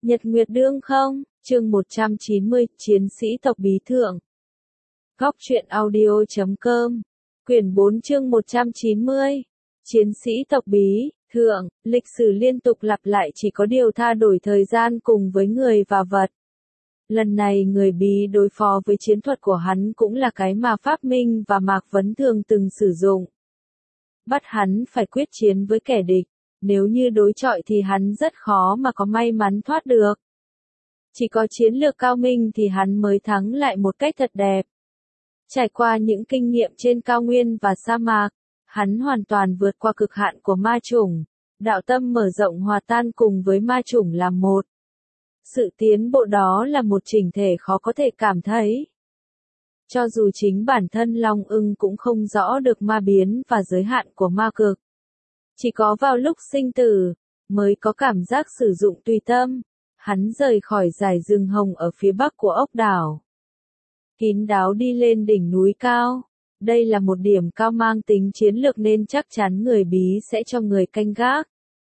Nhật Nguyệt Đương không, chương 190, Chiến sĩ tộc Bí Thượng. Góc truyện audio.com, quyển 4 chương 190, Chiến sĩ tộc Bí Thượng, lịch sử liên tục lặp lại chỉ có điều thay đổi thời gian cùng với người và vật. Lần này người Bí đối phó với chiến thuật của hắn cũng là cái mà Pháp Minh và Mạc Vấn thường từng sử dụng. Bắt hắn phải quyết chiến với kẻ địch. Nếu như đối chọi thì hắn rất khó mà có may mắn thoát được. Chỉ có chiến lược cao minh thì hắn mới thắng lại một cách thật đẹp. Trải qua những kinh nghiệm trên cao nguyên và sa mạc, hắn hoàn toàn vượt qua cực hạn của ma chủng, đạo tâm mở rộng hòa tan cùng với ma chủng làm một. Sự tiến bộ đó là một chỉnh thể khó có thể cảm thấy. Cho dù chính bản thân Long Ưng cũng không rõ được ma biến và giới hạn của ma cực. Chỉ có vào lúc sinh tử, mới có cảm giác sử dụng tùy tâm, hắn rời khỏi dải rừng hồng ở phía bắc của ốc đảo. Kín đáo đi lên đỉnh núi cao, đây là một điểm cao mang tính chiến lược nên chắc chắn người Bí sẽ cho người canh gác.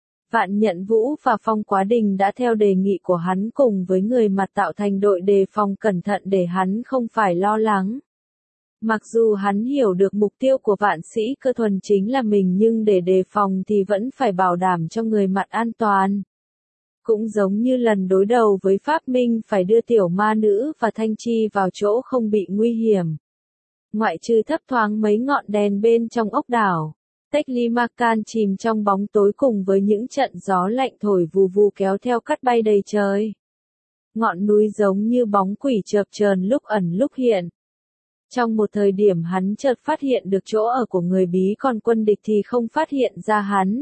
Vạn Nhận Vũ và Phong Quá Đình đã theo đề nghị của hắn cùng với người Mặt tạo thành đội đề phòng cẩn thận để hắn không phải lo lắng. Mặc dù hắn hiểu được mục tiêu của Vạn Sĩ Cơ Thuần chính là mình nhưng để đề phòng thì vẫn phải bảo đảm cho người Mặt an toàn. Cũng giống như lần đối đầu với Pháp Minh phải đưa tiểu ma nữ và Thanh Chi vào chỗ không bị nguy hiểm. Ngoại trừ thấp thoáng mấy ngọn đèn bên trong ốc đảo, Teclimacan chìm trong bóng tối cùng với những trận gió lạnh thổi vù vù kéo theo cát bay đầy trời. Ngọn núi giống như bóng quỷ chợp chờn lúc ẩn lúc hiện. Trong một thời điểm hắn chợt phát hiện được chỗ ở của người Bí còn quân địch thì không phát hiện ra hắn.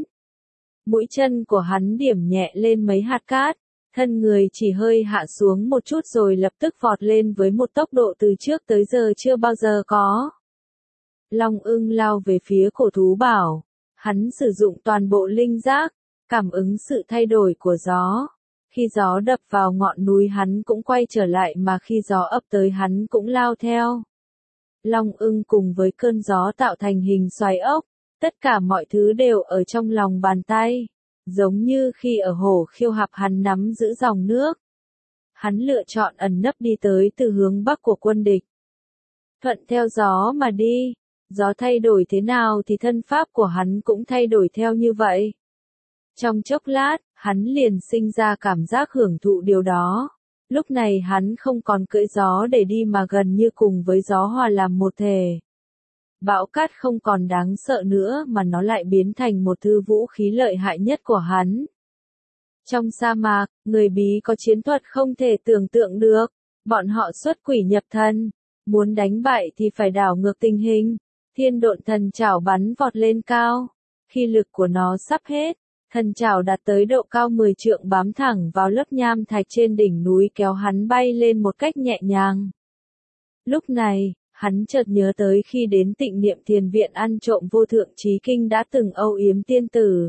Mũi chân của hắn điểm nhẹ lên mấy hạt cát, thân người chỉ hơi hạ xuống một chút rồi lập tức vọt lên với một tốc độ từ trước tới giờ chưa bao giờ có. Long Ưng lao về phía cổ thú bảo, hắn sử dụng toàn bộ linh giác, cảm ứng sự thay đổi của gió. Khi gió đập vào ngọn núi hắn cũng quay trở lại mà khi gió ập tới hắn cũng lao theo. Long Ưng cùng với cơn gió tạo thành hình xoáy ốc, tất cả mọi thứ đều ở trong lòng bàn tay, giống như khi ở hồ Khiêu Hạp hắn nắm giữ dòng nước. Hắn lựa chọn ẩn nấp đi tới từ hướng bắc của quân địch. Thuận theo gió mà đi, gió thay đổi thế nào thì thân pháp của hắn cũng thay đổi theo như vậy. Trong chốc lát, hắn liền sinh ra cảm giác hưởng thụ điều đó. Lúc này hắn không còn cưỡi gió để đi mà gần như cùng với gió hòa làm một thể. Bão cát không còn đáng sợ nữa mà nó lại biến thành một thứ vũ khí lợi hại nhất của hắn. Trong sa mạc, người Bí có chiến thuật không thể tưởng tượng được. Bọn họ xuất quỷ nhập thần. Muốn đánh bại thì phải đảo ngược tình hình. Thiên Độn Thần Trảo bắn vọt lên cao. Khi lực của nó sắp hết, thần trảo đạt tới độ cao 10 trượng bám thẳng vào lớp nham thạch trên đỉnh núi kéo hắn bay lên một cách nhẹ nhàng. Lúc này, hắn chợt nhớ tới khi đến Tịnh Niệm Thiền Viện ăn trộm Vô Thượng Chí Kinh đã từng âu yếm tiên tử.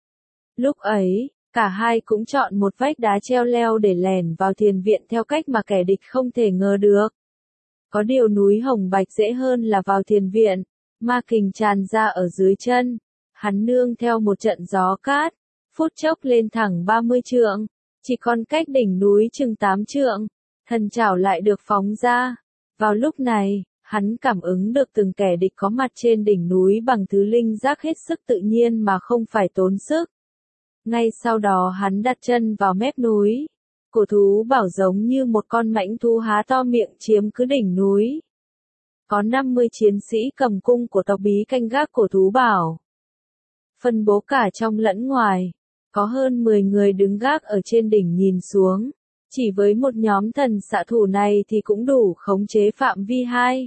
Lúc ấy, cả hai cũng chọn một vách đá treo leo để lẻn vào thiền viện theo cách mà kẻ địch không thể ngờ được. Có điều núi Hồng Bạch dễ hơn là vào thiền viện, ma kình tràn ra ở dưới chân. Hắn nương theo một trận gió cát, phút chốc lên thẳng 30 trượng, chỉ còn cách đỉnh núi chừng 8 trượng, thần trảo lại được phóng ra. Vào lúc này, hắn cảm ứng được từng kẻ địch có mặt trên đỉnh núi bằng thứ linh giác hết sức tự nhiên mà không phải tốn sức. Ngay sau đó hắn đặt chân vào mép núi. Cổ thú bảo giống như một con mãnh thú há to miệng chiếm cứ đỉnh núi. Có 50 chiến sĩ cầm cung của tộc Bí canh gác cổ thú bảo. Phân bố cả trong lẫn ngoài, có hơn 10 người đứng gác ở trên đỉnh nhìn xuống. Chỉ với một nhóm thần xạ thủ này thì cũng đủ khống chế phạm vi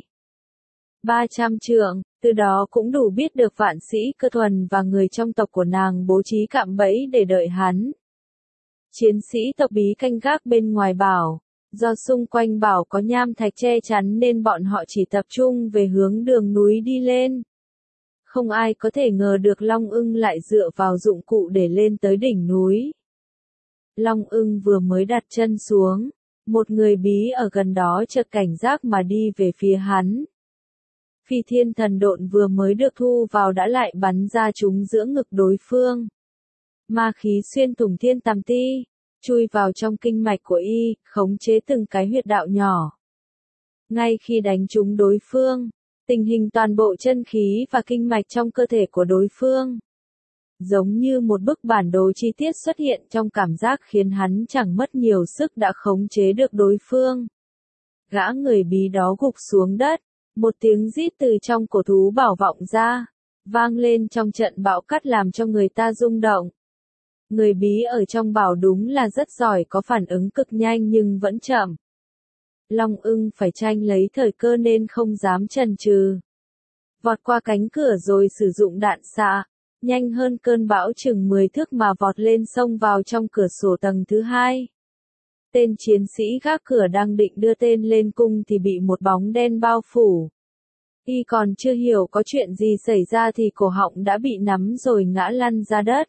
300 trượng, từ đó cũng đủ biết được Vạn Sĩ Cơ Thuần và người trong tộc của nàng bố trí cạm bẫy để đợi hắn. Chiến sĩ tộc Bí canh gác bên ngoài bảo, do xung quanh bảo có nham thạch che chắn nên bọn họ chỉ tập trung về hướng đường núi đi lên. Không ai có thể ngờ được Long Ưng lại dựa vào dụng cụ để lên tới đỉnh núi. Long Ưng vừa mới đặt chân xuống, một người Bí ở gần đó chợt cảnh giác mà đi về phía hắn. Phi Thiên Thần Độn vừa mới được thu vào đã lại bắn ra chúng giữa ngực đối phương. Ma khí xuyên thủng thiên tàm ti, chui vào trong kinh mạch của y, khống chế từng cái huyệt đạo nhỏ. Ngay khi đánh trúng đối phương, tình hình toàn bộ chân khí và kinh mạch trong cơ thể của đối phương, giống như một bức bản đồ chi tiết xuất hiện trong cảm giác khiến hắn chẳng mất nhiều sức đã khống chế được đối phương. Gã người bí đó gục xuống đất, một tiếng rít từ trong cổ thú bảo vọng ra, vang lên trong trận bão cát làm cho người ta rung động. Người bí ở trong bảo đúng là rất giỏi, có phản ứng cực nhanh nhưng vẫn chậm. Long Ưng phải tranh lấy thời cơ nên không dám chần chừ. Vọt qua cánh cửa rồi sử dụng đạn xạ, nhanh hơn cơn bão chừng 10 thước mà vọt lên xông vào trong cửa sổ tầng thứ 2. Tên chiến sĩ gác cửa đang định đưa tên lên cung thì bị một bóng đen bao phủ. Y còn chưa hiểu có chuyện gì xảy ra thì cổ họng đã bị nắm rồi ngã lăn ra đất.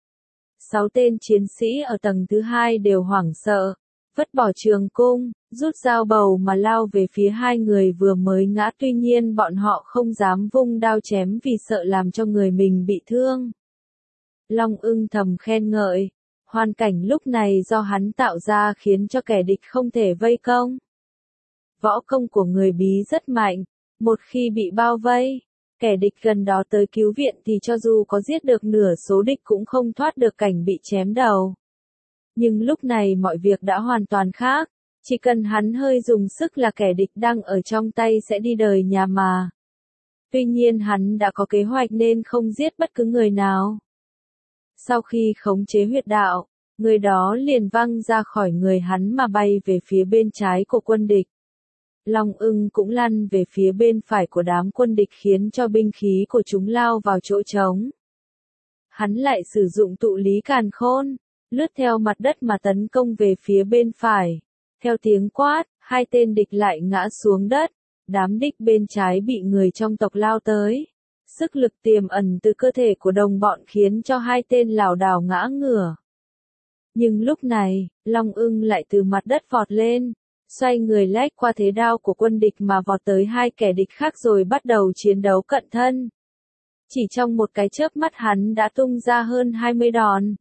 6 tên chiến sĩ ở tầng thứ 2 đều hoảng sợ, vứt bỏ trường cung, rút dao bầu mà lao về phía hai người vừa mới ngã, tuy nhiên bọn họ không dám vung đao chém vì sợ làm cho người mình bị thương. Long Ưng thầm khen ngợi, hoàn cảnh lúc này do hắn tạo ra khiến cho kẻ địch không thể vây công. Võ công của người bí rất mạnh, một khi bị bao vây, kẻ địch gần đó tới cứu viện thì cho dù có giết được nửa số địch cũng không thoát được cảnh bị chém đầu. Nhưng lúc này mọi việc đã hoàn toàn khác, chỉ cần hắn hơi dùng sức là kẻ địch đang ở trong tay sẽ đi đời nhà mà. Tuy nhiên hắn đã có kế hoạch nên không giết bất cứ người nào. Sau khi khống chế huyệt đạo, người đó liền văng ra khỏi người hắn mà bay về phía bên trái của quân địch. Long Ưng cũng lăn về phía bên phải của đám quân địch khiến cho binh khí của chúng lao vào chỗ trống. Hắn lại sử dụng tụ lý càn khôn, lướt theo mặt đất mà tấn công về phía bên phải. Theo tiếng quát, hai tên địch lại ngã xuống đất, đám địch bên trái bị người trong tộc lao tới. Sức lực tiềm ẩn từ cơ thể của đồng bọn khiến cho hai tên lảo đảo ngã ngửa. Nhưng lúc này, Long Ưng lại từ mặt đất vọt lên, xoay người lách qua thế đao của quân địch mà vọt tới hai kẻ địch khác rồi bắt đầu chiến đấu cận thân. Chỉ trong một cái chớp mắt hắn đã tung ra hơn 20 đòn.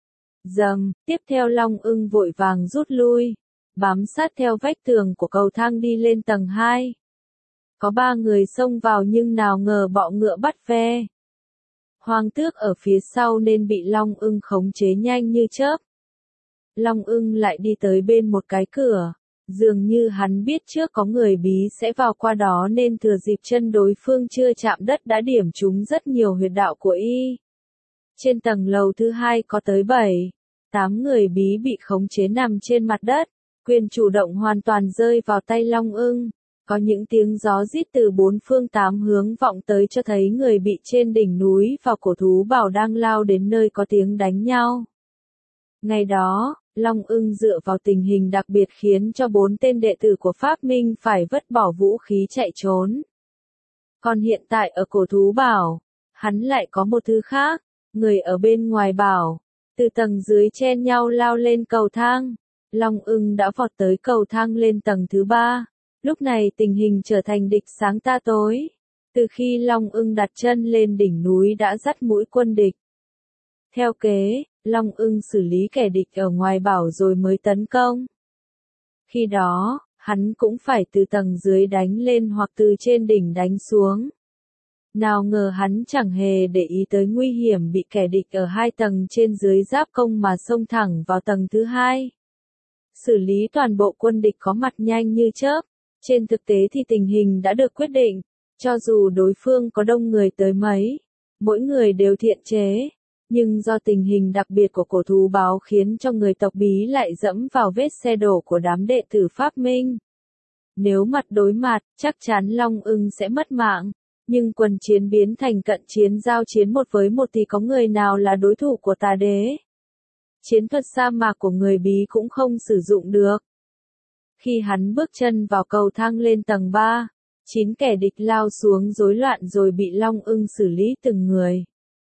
Dầm, tiếp theo Long Ưng vội vàng rút lui, bám sát theo vách tường của cầu thang đi lên tầng 2. Có 3 người xông vào nhưng nào ngờ bọ ngựa bắt ve. Hoàng tước ở phía sau nên bị Long Ưng khống chế nhanh như chớp. Long Ưng lại đi tới bên một cái cửa, dường như hắn biết trước có người bí sẽ vào qua đó nên thừa dịp chân đối phương chưa chạm đất đã điểm trúng rất nhiều huyệt đạo của y. Trên tầng lầu thứ 2 có tới 7-8 người bí bị khống chế nằm trên mặt đất, quyền chủ động hoàn toàn rơi vào tay Long Ưng. Có những tiếng gió rít từ 4 phương 8 hướng vọng tới cho thấy người bị trên đỉnh núi và cổ thú bảo đang lao đến nơi có tiếng đánh nhau. Ngày đó, Long Ưng dựa vào tình hình đặc biệt khiến cho 4 tên đệ tử của Pháp Minh phải vứt bỏ vũ khí chạy trốn. Còn hiện tại ở cổ thú bảo, hắn lại có một thứ khác, người ở bên ngoài bảo, từ tầng dưới chen nhau lao lên cầu thang. Long Ưng đã vọt tới cầu thang lên tầng thứ 3. Lúc này tình hình trở thành địch sáng ta tối. Từ khi Long Ưng đặt chân lên đỉnh núi đã dắt mũi quân địch. Theo kế, Long Ưng xử lý kẻ địch ở ngoài bảo rồi mới tấn công. Khi đó, hắn cũng phải từ tầng dưới đánh lên hoặc từ trên đỉnh đánh xuống. Nào ngờ hắn chẳng hề để ý tới nguy hiểm bị kẻ địch ở 2 tầng trên dưới giáp công mà xông thẳng vào tầng thứ 2. Xử lý toàn bộ quân địch có mặt nhanh như chớp. Trên thực tế thì tình hình đã được quyết định, cho dù đối phương có đông người tới mấy, mỗi người đều thiện chế, nhưng do tình hình đặc biệt của cổ thú báo khiến cho người tộc bí lại dẫm vào vết xe đổ của đám đệ tử Pháp Minh. Nếu mặt đối mặt, chắc chắn Long Ưng sẽ mất mạng, nhưng quần chiến biến thành cận chiến giao chiến 1 với 1 thì có người nào là đối thủ của tà đế. Chiến thuật sa mạc của người bí cũng không sử dụng được. Khi hắn bước chân vào cầu thang lên tầng 3, 9 kẻ địch lao xuống rối loạn rồi bị Long Ưng xử lý từng người.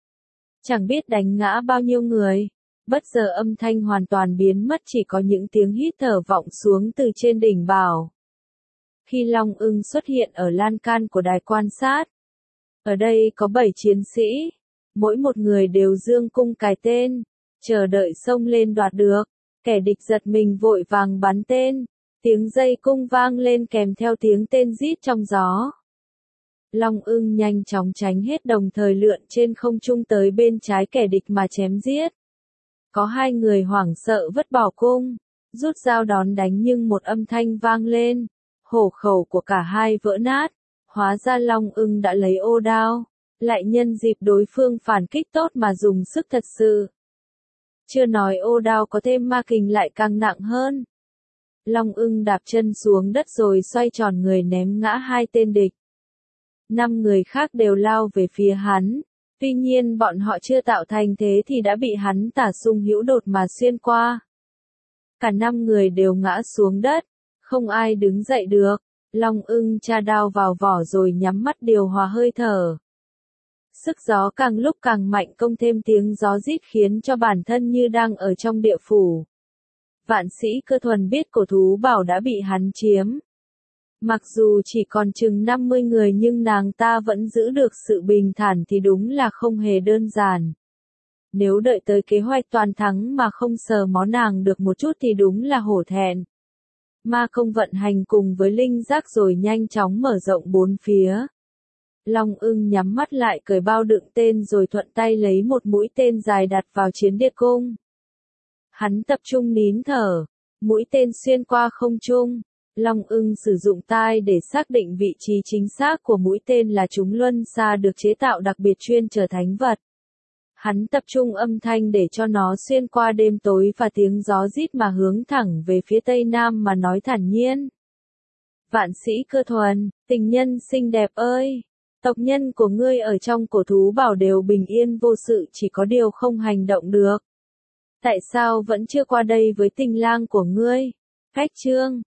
Chẳng biết đánh ngã bao nhiêu người, bất giờ âm thanh hoàn toàn biến mất, chỉ có những tiếng hít thở vọng xuống từ trên đỉnh bảo. Khi Long Ưng xuất hiện ở lan can của đài quan sát, ở đây có 7 chiến sĩ, mỗi một người đều dương cung cài tên, chờ đợi xông lên đoạt được. Kẻ địch giật mình vội vàng bắn tên, tiếng dây cung vang lên kèm theo tiếng tên rít trong gió. Long ưng nhanh chóng tránh hết đồng thời lượn trên không trung tới bên trái kẻ địch mà chém giết. Có hai người hoảng sợ vứt bỏ cung, rút dao đón đánh nhưng một âm thanh vang lên, hổ khẩu của cả hai vỡ nát, hóa ra Long ưng đã lấy ô đao, lại nhân dịp đối phương phản kích tốt mà dùng sức thật sự. Chưa nói ô đao có thêm ma kình lại càng nặng hơn. Long ưng đạp chân xuống đất rồi xoay tròn người ném ngã hai tên địch. 5 người khác đều lao về phía hắn, tuy nhiên bọn họ chưa tạo thành thế thì đã bị hắn tả sung hữu đột mà xuyên qua. Cả 5 người đều ngã xuống đất, không ai đứng dậy được. Long ưng tra đao vào vỏ rồi nhắm mắt điều hòa hơi thở. Sức gió càng lúc càng mạnh, công thêm tiếng gió rít khiến cho bản thân như đang ở trong địa phủ. Vạn sĩ Cơ Thuần biết cổ thú bảo đã bị hắn chiếm. Mặc dù chỉ còn chừng 50 người nhưng nàng ta vẫn giữ được sự bình thản thì đúng là không hề đơn giản. Nếu đợi tới kế hoạch toàn thắng mà không sờ mó nàng được một chút thì đúng là hổ thẹn. Ma công vận hành cùng với linh giác rồi nhanh chóng mở rộng bốn phía. Long ưng nhắm mắt lại cởi bao đựng tên rồi thuận tay lấy một mũi tên dài đặt vào chiến địa cung. Hắn tập trung nín thở, mũi tên xuyên qua không trung. Long ưng sử dụng tai để xác định vị trí chính xác của mũi tên là chúng luân xa được chế tạo đặc biệt chuyên chở thánh vật. Hắn tập trung âm thanh để cho nó xuyên qua đêm tối và tiếng gió rít mà hướng thẳng về phía tây nam mà nói thản nhiên. Vạn sĩ Cơ Thuần, tình nhân xinh đẹp ơi! Tộc nhân của ngươi ở trong cổ thú bảo đều bình yên vô sự, chỉ có điều không hành động được. Tại sao vẫn chưa qua đây với tình lang của ngươi? Cách chương